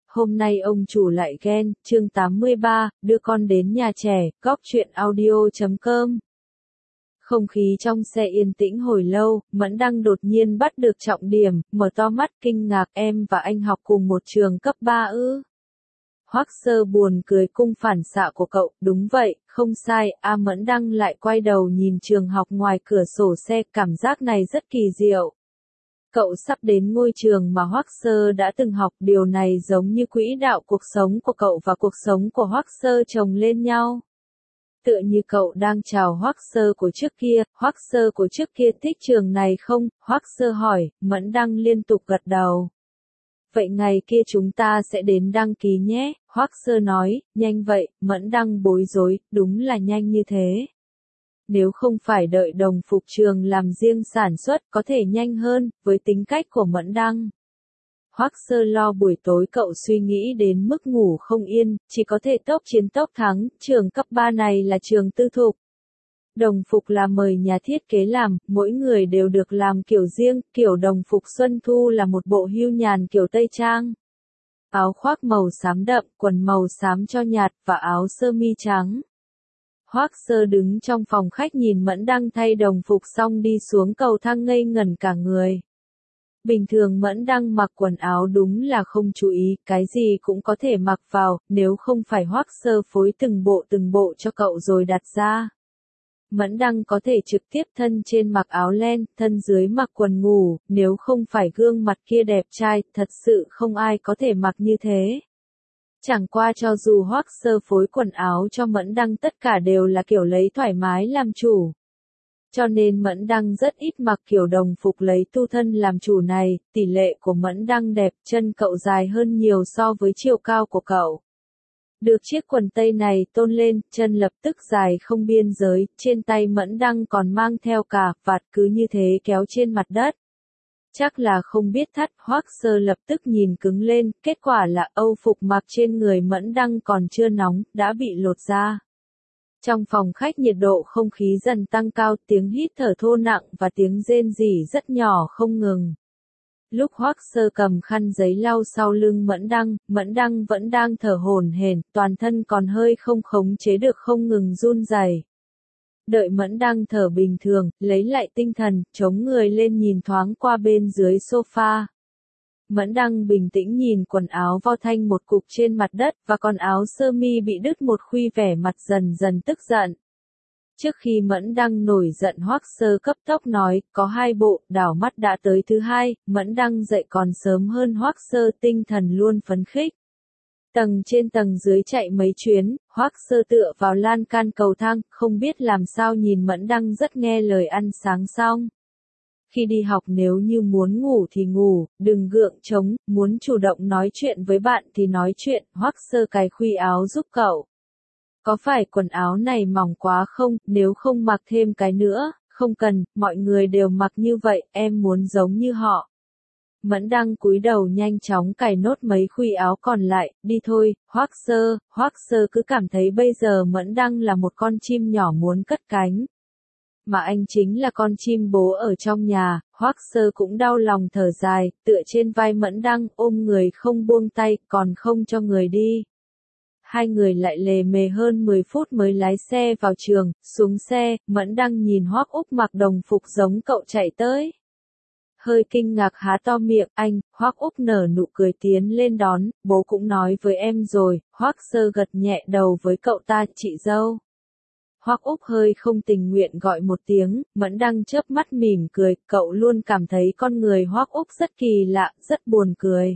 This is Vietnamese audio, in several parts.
hôm nay ông chủ lại ghen, chương 83, đưa con đến nhà trẻ, góc truyện audio.com. Không khí trong xe yên tĩnh hồi lâu, Mẫn Đăng đột nhiên bắt được trọng điểm, mở to mắt kinh ngạc, em và anh học cùng một trường cấp 3 ư? Hoắc Sơ buồn cười cung phản xạ của cậu, đúng vậy, không sai, Mẫn Đăng lại quay đầu nhìn trường học ngoài cửa sổ xe, cảm giác này rất kỳ diệu. Cậu sắp đến ngôi trường mà Hoắc Sơ đã từng học, điều này giống như quỹ đạo cuộc sống của cậu và cuộc sống của Hoắc Sơ chồng lên nhau. Tựa như cậu đang chào Hoắc Sơ của trước kia, Hoắc Sơ của trước kia thích trường này không? Hoắc Sơ hỏi, Mẫn Đăng liên tục gật đầu. Vậy ngày kia chúng ta sẽ đến đăng ký nhé, Hoắc Sơ nói, nhanh vậy, Mẫn Đăng bối rối, đúng là nhanh như thế. Nếu không phải đợi đồng phục trường làm riêng sản xuất có thể nhanh hơn, với tính cách của Mẫn Đăng. Hoắc Sơ lo buổi tối cậu suy nghĩ đến mức ngủ không yên, chỉ có thể tốc chiến tốc thắng, trường cấp 3 này là trường tư thục. Đồng phục là mời nhà thiết kế làm, mỗi người đều được làm kiểu riêng, kiểu đồng phục xuân thu là một bộ hưu nhàn kiểu Tây Trang. Áo khoác màu xám đậm, quần màu xám cho nhạt và áo sơ mi trắng. Hoắc Sơ đứng trong phòng khách nhìn Mẫn Đăng thay đồng phục xong đi xuống cầu thang ngây ngẩn cả người. Bình thường Mẫn Đăng mặc quần áo đúng là không chú ý, cái gì cũng có thể mặc vào, nếu không phải Hoắc Sơ phối từng bộ cho cậu rồi đặt ra. Mẫn Đăng có thể trực tiếp thân trên mặc áo len, thân dưới mặc quần ngủ, nếu không phải gương mặt kia đẹp trai, thật sự không ai có thể mặc như thế. Chẳng qua cho dù Hoắc Sơ phối quần áo cho Mẫn Đăng tất cả đều là kiểu lấy thoải mái làm chủ. Cho nên Mẫn Đăng rất ít mặc kiểu đồng phục lấy tu thân làm chủ này, tỷ lệ của Mẫn Đăng đẹp, chân cậu dài hơn nhiều so với chiều cao của cậu. Được chiếc quần tây này tôn lên, chân lập tức dài không biên giới, trên tay Mẫn Đăng còn mang theo cả vạt cứ như thế kéo trên mặt đất. Chắc là không biết thắt, Hoắc Sơ lập tức nhìn cứng lên, kết quả là âu phục mặc trên người Mẫn Đăng còn chưa nóng, đã bị lột ra. Trong phòng khách nhiệt độ không khí dần tăng cao, tiếng hít thở thô nặng và tiếng rên rỉ rất nhỏ không ngừng. Lúc Hoắc Sơ cầm khăn giấy lau sau lưng Mẫn Đăng vẫn đang thở hổn hển, toàn thân còn hơi không khống chế được không ngừng run rẩy. Đợi Mẫn Đăng thở bình thường, lấy lại tinh thần, chống người lên nhìn thoáng qua bên dưới sofa. Mẫn Đăng bình tĩnh nhìn quần áo vo thanh một cục trên mặt đất và còn áo sơ mi bị đứt một khuy, vẻ mặt dần dần tức giận. Trước khi Mẫn Đăng nổi giận Hoắc Sơ cấp tốc nói, có 2 bộ, đảo mắt đã tới thứ 2, Mẫn Đăng dậy còn sớm hơn Hoắc Sơ, tinh thần luôn phấn khích. Tầng trên tầng dưới chạy mấy chuyến, Hoắc Sơ tựa vào lan can cầu thang, không biết làm sao nhìn Mẫn Đăng rất nghe lời ăn sáng xong. Khi đi học nếu như muốn ngủ thì ngủ, đừng gượng chống, muốn chủ động nói chuyện với bạn thì nói chuyện, Hoắc Sơ cài khuy áo giúp cậu. Có phải quần áo này mỏng quá không, nếu không mặc thêm cái nữa, không cần, mọi người đều mặc như vậy, em muốn giống như họ. Mẫn Đăng cúi đầu nhanh chóng cài nốt mấy khuy áo còn lại, đi thôi, Hoắc Sơ cứ cảm thấy bây giờ Mẫn Đăng là một con chim nhỏ muốn cất cánh. Mà anh chính là con chim bố ở trong nhà, Hoắc Sơ cũng đau lòng thở dài, tựa trên vai Mẫn Đăng, ôm người không buông tay, còn không cho người đi. Hai người lại lề mề hơn 10 phút mới lái xe vào trường, xuống xe, Mẫn Đăng nhìn Hoắc Úc mặc đồng phục giống cậu chạy tới. Hơi kinh ngạc há to miệng, anh, Hoắc Úc nở nụ cười tiến lên đón, bố cũng nói với em rồi, Hoắc Sơ gật nhẹ đầu với cậu ta, chị dâu. Hoắc Úc hơi không tình nguyện gọi một tiếng, Mẫn Đăng chớp mắt mỉm cười, cậu luôn cảm thấy con người Hoắc Úc rất kỳ lạ, rất buồn cười.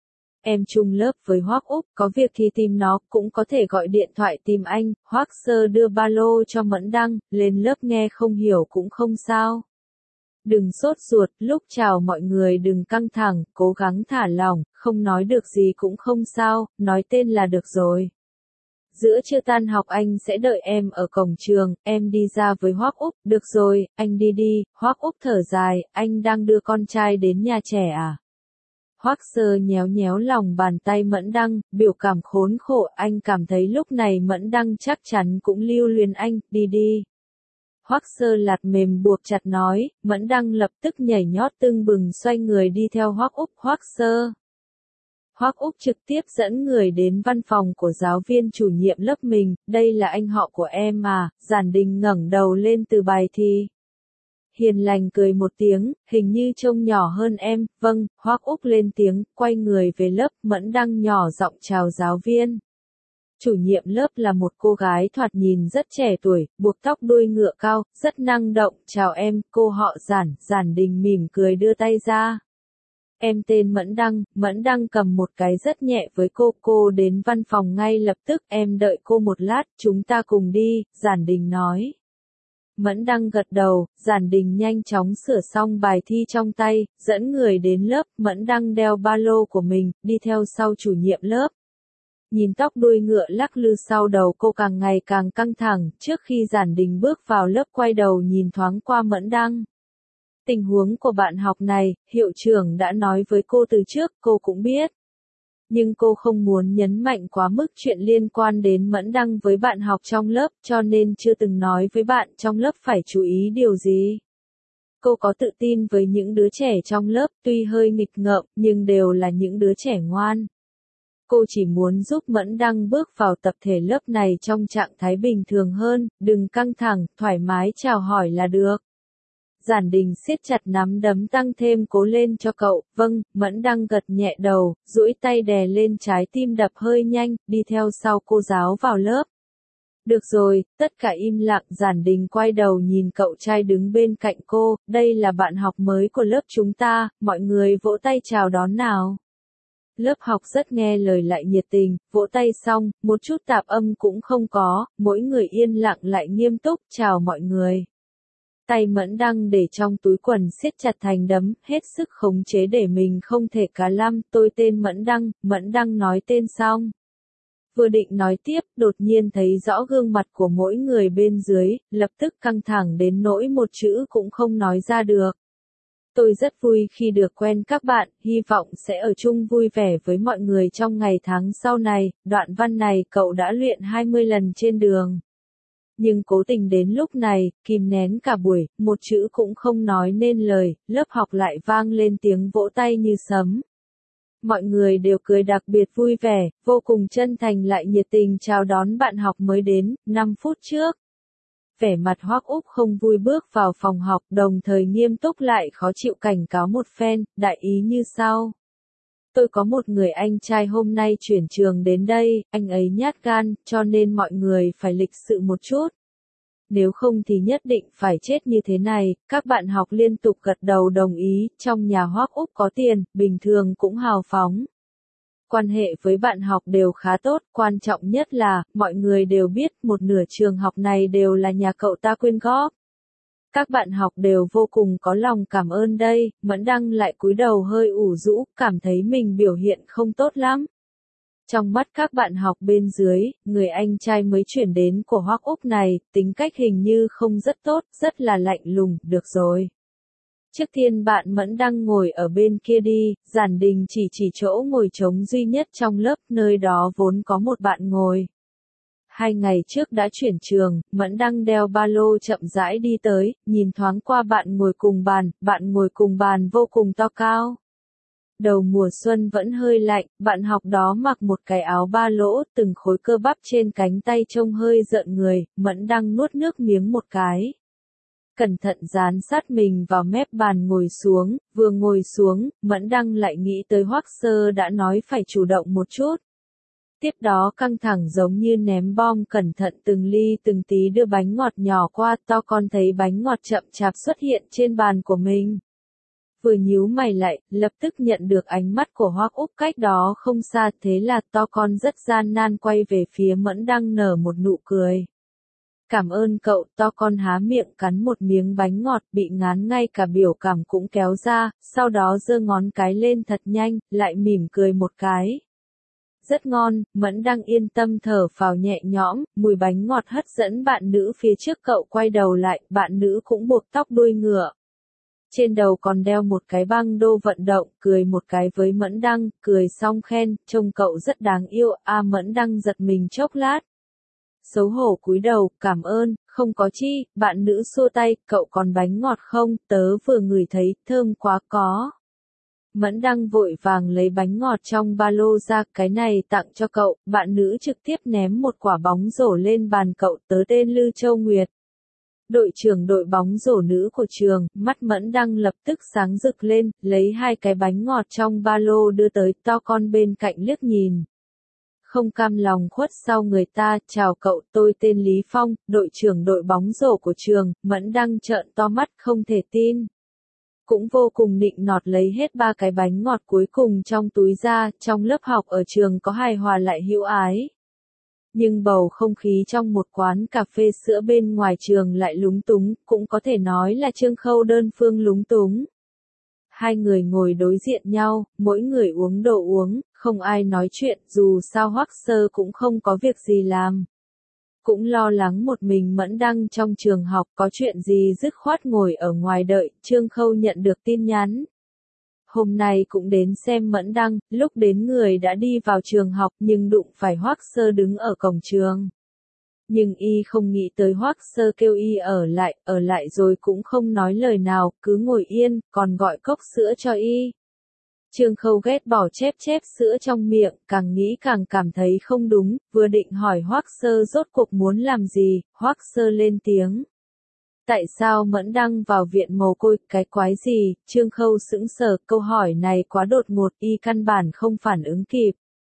Em chung lớp với Hoắc Úc, có việc thì tìm nó, cũng có thể gọi điện thoại tìm anh. Hoắc Sơ đưa ba lô cho Mẫn Đăng, lên lớp nghe không hiểu cũng không sao. Đừng sốt ruột, lúc chào mọi người đừng căng thẳng, cố gắng thả lỏng, không nói được gì cũng không sao, nói tên là được rồi. Giữa trưa tan học anh sẽ đợi em ở cổng trường, em đi ra với Hoắc Úc, được rồi, anh đi đi, Hoắc Úc thở dài, anh đang đưa con trai đến nhà trẻ à? Hoắc Sơ nhéo nhéo lòng bàn tay Mẫn Đăng, biểu cảm khốn khổ, anh cảm thấy lúc này Mẫn Đăng chắc chắn cũng lưu luyến anh, đi đi. Hoắc Sơ lạt mềm buộc chặt nói, Mẫn Đăng lập tức nhảy nhót tưng bừng xoay người đi theo Hoắc Úc. Hoắc Sơ Hoắc Úc trực tiếp dẫn người đến văn phòng của giáo viên chủ nhiệm lớp mình, đây là anh họ của em à, Giản Đình ngẩng đầu lên từ bài thi. Hiền lành cười một tiếng, hình như trông nhỏ hơn em, vâng, Hoắc Úc lên tiếng, quay người về lớp, Mẫn Đăng nhỏ giọng chào giáo viên. Chủ nhiệm lớp là một cô gái thoạt nhìn rất trẻ tuổi, buộc tóc đuôi ngựa cao, rất năng động, chào em, cô họ Giản, Giản Đình mỉm cười đưa tay ra. Em tên Mẫn Đăng cầm một cái rất nhẹ với cô đến văn phòng ngay lập tức, em đợi cô một lát, chúng ta cùng đi, Giản Đình nói. Mẫn Đăng gật đầu, Giản Đình nhanh chóng sửa xong bài thi trong tay, dẫn người đến lớp, Mẫn Đăng đeo ba lô của mình, đi theo sau chủ nhiệm lớp. Nhìn tóc đuôi ngựa lắc lư sau đầu cô càng ngày càng căng thẳng, trước khi Giản Đình bước vào lớp quay đầu nhìn thoáng qua Mẫn Đăng. Tình huống của bạn học này, hiệu trưởng đã nói với cô từ trước, cô cũng biết. Nhưng cô không muốn nhấn mạnh quá mức chuyện liên quan đến Mẫn Đăng với bạn học trong lớp, cho nên chưa từng nói với bạn trong lớp phải chú ý điều gì. Cô có tự tin với những đứa trẻ trong lớp, tuy hơi nghịch ngợm, nhưng đều là những đứa trẻ ngoan. Cô chỉ muốn giúp Mẫn Đăng bước vào tập thể lớp này trong trạng thái bình thường hơn, đừng căng thẳng, thoải mái chào hỏi là được. Giản Đình siết chặt nắm đấm tăng thêm cố lên cho cậu, vâng, Mẫn Đăng gật nhẹ đầu, duỗi tay đè lên trái tim đập hơi nhanh, đi theo sau cô giáo vào lớp. Được rồi, tất cả im lặng, Giản Đình quay đầu nhìn cậu trai đứng bên cạnh cô, đây là bạn học mới của lớp chúng ta, mọi người vỗ tay chào đón nào. Lớp học rất nghe lời lại nhiệt tình, vỗ tay xong, một chút tạp âm cũng không có, mỗi người yên lặng lại nghiêm túc, chào mọi người. Tay Mẫn Đăng để trong túi quần siết chặt thành đấm, hết sức khống chế để mình không thể cá lăm, tôi tên Mẫn Đăng nói tên xong. Vừa định nói tiếp, đột nhiên thấy rõ gương mặt của mỗi người bên dưới, lập tức căng thẳng đến nỗi một chữ cũng không nói ra được. Tôi rất vui khi được quen các bạn, hy vọng sẽ ở chung vui vẻ với mọi người trong ngày tháng sau này, đoạn văn này cậu đã luyện 20 lần trên đường. Nhưng cố tình đến lúc này, kìm nén cả buổi, một chữ cũng không nói nên lời, lớp học lại vang lên tiếng vỗ tay như sấm. Mọi người đều cười đặc biệt vui vẻ, vô cùng chân thành lại nhiệt tình chào đón bạn học mới đến, 5 phút trước. Vẻ mặt Hoắc Úc không vui bước vào phòng học, đồng thời nghiêm túc lại khó chịu cảnh cáo một phen, đại ý như sau. Tôi có một người anh trai hôm nay chuyển trường đến đây, anh ấy nhát gan, cho nên mọi người phải lịch sự một chút. Nếu không thì nhất định phải chết như thế này, các bạn học liên tục gật đầu đồng ý, trong nhà Hoắc Úc có tiền, bình thường cũng hào phóng. Quan hệ với bạn học đều khá tốt, quan trọng nhất là, mọi người đều biết một nửa trường học này đều là nhà cậu ta quyên góp. Các bạn học đều vô cùng có lòng cảm ơn đây, Mẫn Đăng lại cúi đầu hơi ủ rũ, cảm thấy mình biểu hiện không tốt lắm. Trong mắt các bạn học bên dưới, người anh trai mới chuyển đến của Hoắc Úc này, tính cách hình như không rất tốt, rất là lạnh lùng, được rồi. Trước tiên bạn Mẫn Đăng ngồi ở bên kia đi, Giản Đình chỉ chỗ ngồi trống duy nhất trong lớp, nơi đó vốn có một bạn ngồi. 2 ngày trước đã chuyển trường, Mẫn Đăng đeo ba lô chậm rãi đi tới, nhìn thoáng qua bạn ngồi cùng bàn vô cùng to cao. Đầu mùa xuân vẫn hơi lạnh, bạn học đó mặc một cái áo ba lỗ, từng khối cơ bắp trên cánh tay trông hơi rợn người, Mẫn Đăng nuốt nước miếng một cái. Cẩn thận dán sát mình vào mép bàn ngồi xuống, vừa ngồi xuống, Mẫn Đăng lại nghĩ tới Hoắc Sơ đã nói phải chủ động một chút. Tiếp đó căng thẳng giống như ném bom, cẩn thận từng ly từng tí đưa bánh ngọt nhỏ qua, to con thấy bánh ngọt chậm chạp xuất hiện trên bàn của mình. Vừa nhíu mày lại, lập tức nhận được ánh mắt của Hoắc Úc cách đó không xa, thế là to con rất gian nan quay về phía Mẫn Đăng nở một nụ cười. Cảm ơn cậu, to con há miệng cắn một miếng bánh ngọt, bị ngán ngay cả biểu cảm cũng kéo ra, sau đó giơ ngón cái lên thật nhanh, lại mỉm cười một cái. Rất ngon, Mẫn Đăng yên tâm thở phào nhẹ nhõm, mùi bánh ngọt hấp dẫn bạn nữ phía trước cậu quay đầu lại, bạn nữ cũng buộc tóc đuôi ngựa. Trên đầu còn đeo một cái băng đô vận động, cười một cái với Mẫn Đăng, cười xong khen, trông cậu rất đáng yêu, Mẫn Đăng giật mình chốc lát. Xấu hổ cúi đầu, cảm ơn, không có chi, bạn nữ xua tay, cậu còn bánh ngọt không, tớ vừa ngửi thấy, thơm quá có. Mẫn Đăng vội vàng lấy bánh ngọt trong ba lô ra, cái này tặng cho cậu, bạn nữ trực tiếp ném một quả bóng rổ lên bàn cậu, tớ tên Lư Châu Nguyệt. Đội trưởng đội bóng rổ nữ của trường, mắt Mẫn Đăng lập tức sáng rực lên, lấy hai cái bánh ngọt trong ba lô đưa tới, to con bên cạnh liếc nhìn. Không cam lòng khuất sau người ta, chào cậu, tôi tên Lý Phong, đội trưởng đội bóng rổ của trường. Mẫn Đăng trợn to mắt không thể tin. Cũng vô cùng nịnh nọt lấy hết ba cái bánh ngọt cuối cùng trong túi ra, trong lớp học ở trường có hài hòa lại hữu ái. Nhưng bầu không khí trong một quán cà phê sữa bên ngoài trường lại lúng túng, cũng có thể nói là Trương Khâu đơn phương lúng túng. Hai người ngồi đối diện nhau, mỗi người uống đồ uống, không ai nói chuyện, dù sao Hoắc Sơ cũng không có việc gì làm. Cũng lo lắng một mình Mẫn Đăng trong trường học, có chuyện gì dứt khoát ngồi ở ngoài đợi. Trương Khâu nhận được tin nhắn. Hôm nay cũng đến xem Mẫn Đăng, lúc đến người đã đi vào trường học nhưng đụng phải Hoắc Sơ đứng ở cổng trường. Nhưng y không nghĩ tới Hoắc Sơ kêu y ở lại rồi cũng không nói lời nào, cứ ngồi yên, còn gọi cốc sữa cho y. Trương Khâu ghét bỏ chép sữa trong miệng, càng nghĩ càng cảm thấy không đúng, vừa định hỏi Hoắc Sơ rốt cuộc muốn làm gì, Hoắc Sơ lên tiếng. Tại sao Mẫn Đăng vào viện mồ côi, cái quái gì? Trương Khâu sững sờ, câu hỏi này quá đột ngột, y căn bản không phản ứng kịp.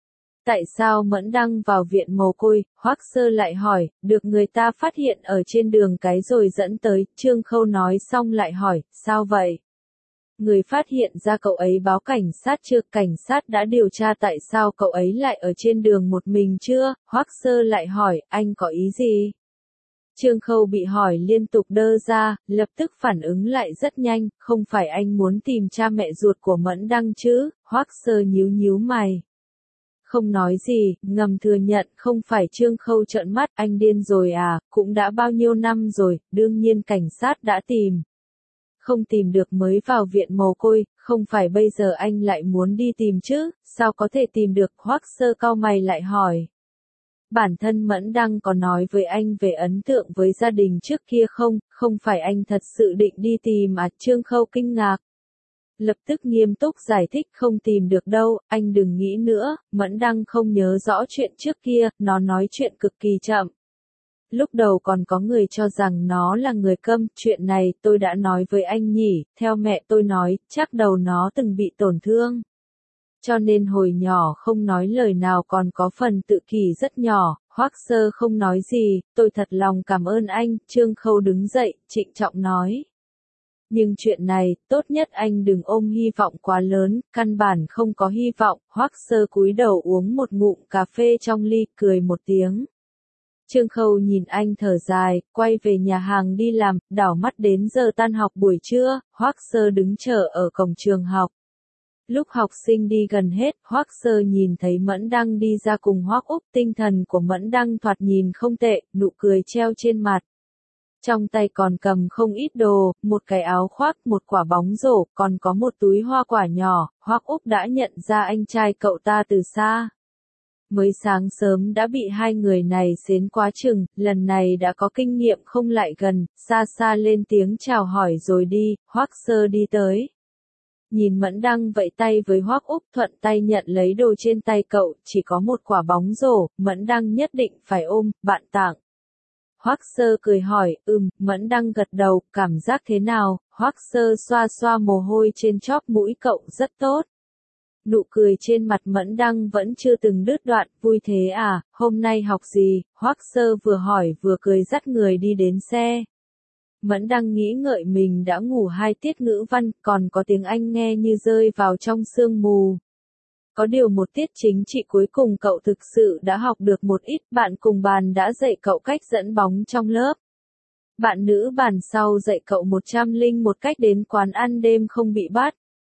Tại sao Mẫn Đăng vào viện mồ côi? Hoắc Sơ lại hỏi, được người ta phát hiện ở trên đường cái rồi dẫn tới. Trương Khâu nói xong lại hỏi, sao vậy? Người phát hiện ra cậu ấy báo cảnh sát chưa? Cảnh sát đã điều tra tại sao cậu ấy lại ở trên đường một mình chưa? Hoắc Sơ lại hỏi, anh có ý gì? Trương Khâu bị hỏi liên tục đơ ra, lập tức phản ứng lại rất nhanh, không phải anh muốn tìm cha mẹ ruột của Mẫn Đăng chứ? Hoắc Sơ nhíu mày. Không nói gì, ngầm thừa nhận, không phải. Trương Khâu trợn mắt, anh điên rồi à, cũng đã bao nhiêu năm rồi, đương nhiên cảnh sát đã tìm. Không tìm được mới vào viện mồ côi, không phải bây giờ anh lại muốn đi tìm chứ, sao có thể tìm được? Hoắc Sơ cau mày lại hỏi. Bản thân Mẫn Đăng có nói với anh về ấn tượng với gia đình trước kia không? Không phải anh thật sự định đi tìm à? Trương Khâu kinh ngạc. Lập tức nghiêm túc giải thích, không tìm được đâu, anh đừng nghĩ nữa. Mẫn Đăng không nhớ rõ chuyện trước kia, nó nói chuyện cực kỳ chậm. Lúc đầu còn có người cho rằng nó là người câm, chuyện này tôi đã nói với anh nhỉ, theo mẹ tôi nói, chắc đầu nó từng bị tổn thương. Cho nên hồi nhỏ không nói lời nào, còn có phần tự kỷ rất nhỏ. Hoắc Sơ không nói gì, tôi thật lòng cảm ơn anh. Trương Khâu đứng dậy, trịnh trọng nói. Nhưng chuyện này, tốt nhất anh đừng ôm hy vọng quá lớn, căn bản không có hy vọng. Hoắc Sơ cúi đầu uống một ngụm cà phê trong ly, cười một tiếng. Trương Khâu nhìn anh thở dài, quay về nhà hàng đi làm, đảo mắt đến giờ tan học buổi trưa. Hoắc Sơ đứng chờ ở cổng trường học. Lúc học sinh đi gần hết, Hoắc Sơ nhìn thấy Mẫn Đăng đi ra cùng Hoắc Úc, tinh thần của Mẫn Đăng thoạt nhìn không tệ, nụ cười treo trên mặt. Trong tay còn cầm không ít đồ, một cái áo khoác, một quả bóng rổ, còn có một túi hoa quả nhỏ. Hoắc Úc đã nhận ra anh trai cậu ta từ xa. Mới sáng sớm đã bị hai người này xến quá chừng, lần này đã có kinh nghiệm không lại gần, xa xa lên tiếng chào hỏi rồi đi. Hoắc Sơ đi tới. Nhìn Mẫn Đăng vẫy tay với Hoắc Úc, thuận tay nhận lấy đồ trên tay cậu, chỉ có một quả bóng rổ, Mẫn Đăng nhất định phải ôm, bạn tặng. Hoắc Sơ cười hỏi, Mẫn Đăng gật đầu, cảm giác thế nào? Hoắc Sơ xoa xoa mồ hôi trên chóp mũi cậu, rất tốt. Nụ cười trên mặt Mẫn Đăng vẫn chưa từng đứt đoạn, vui thế à, hôm nay học gì? Hoắc Sơ vừa hỏi vừa cười dắt người đi đến xe. Mẫn Đăng nghĩ ngợi mình đã ngủ 2 tiết ngữ văn, còn có tiếng Anh nghe như rơi vào trong sương mù. Có điều một tiết chính trị cuối cùng cậu thực sự đã học được một ít, bạn cùng bàn đã dạy cậu cách dẫn bóng trong lớp. Bạn nữ bàn sau dạy cậu 101 cách đến quán ăn đêm không bị bắt.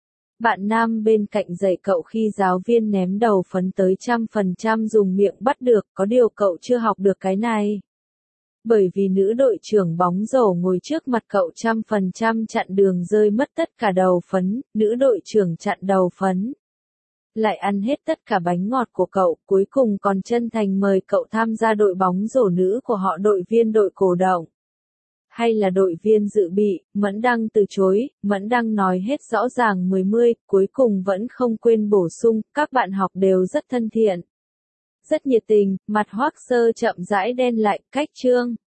Bạn nam bên cạnh dạy cậu khi giáo viên ném đầu phấn tới 100% dùng miệng bắt được, có điều cậu chưa học được cái này. Bởi vì nữ đội trưởng bóng rổ ngồi trước mặt cậu 100% chặn đường rơi mất tất cả đầu phấn, nữ đội trưởng chặn đầu phấn. Lại ăn hết tất cả bánh ngọt của cậu, cuối cùng còn chân thành mời cậu tham gia đội bóng rổ nữ của họ, đội viên đội cổ động. hay là đội viên dự bị, Mẫn Đăng từ chối, Mẫn Đăng nói hết rõ ràng 10, cuối cùng vẫn không quên bổ sung, các bạn học đều rất thân thiện. Rất nhiệt tình, mặt Hoắc Sơ chậm rãi đen lại, cách Trương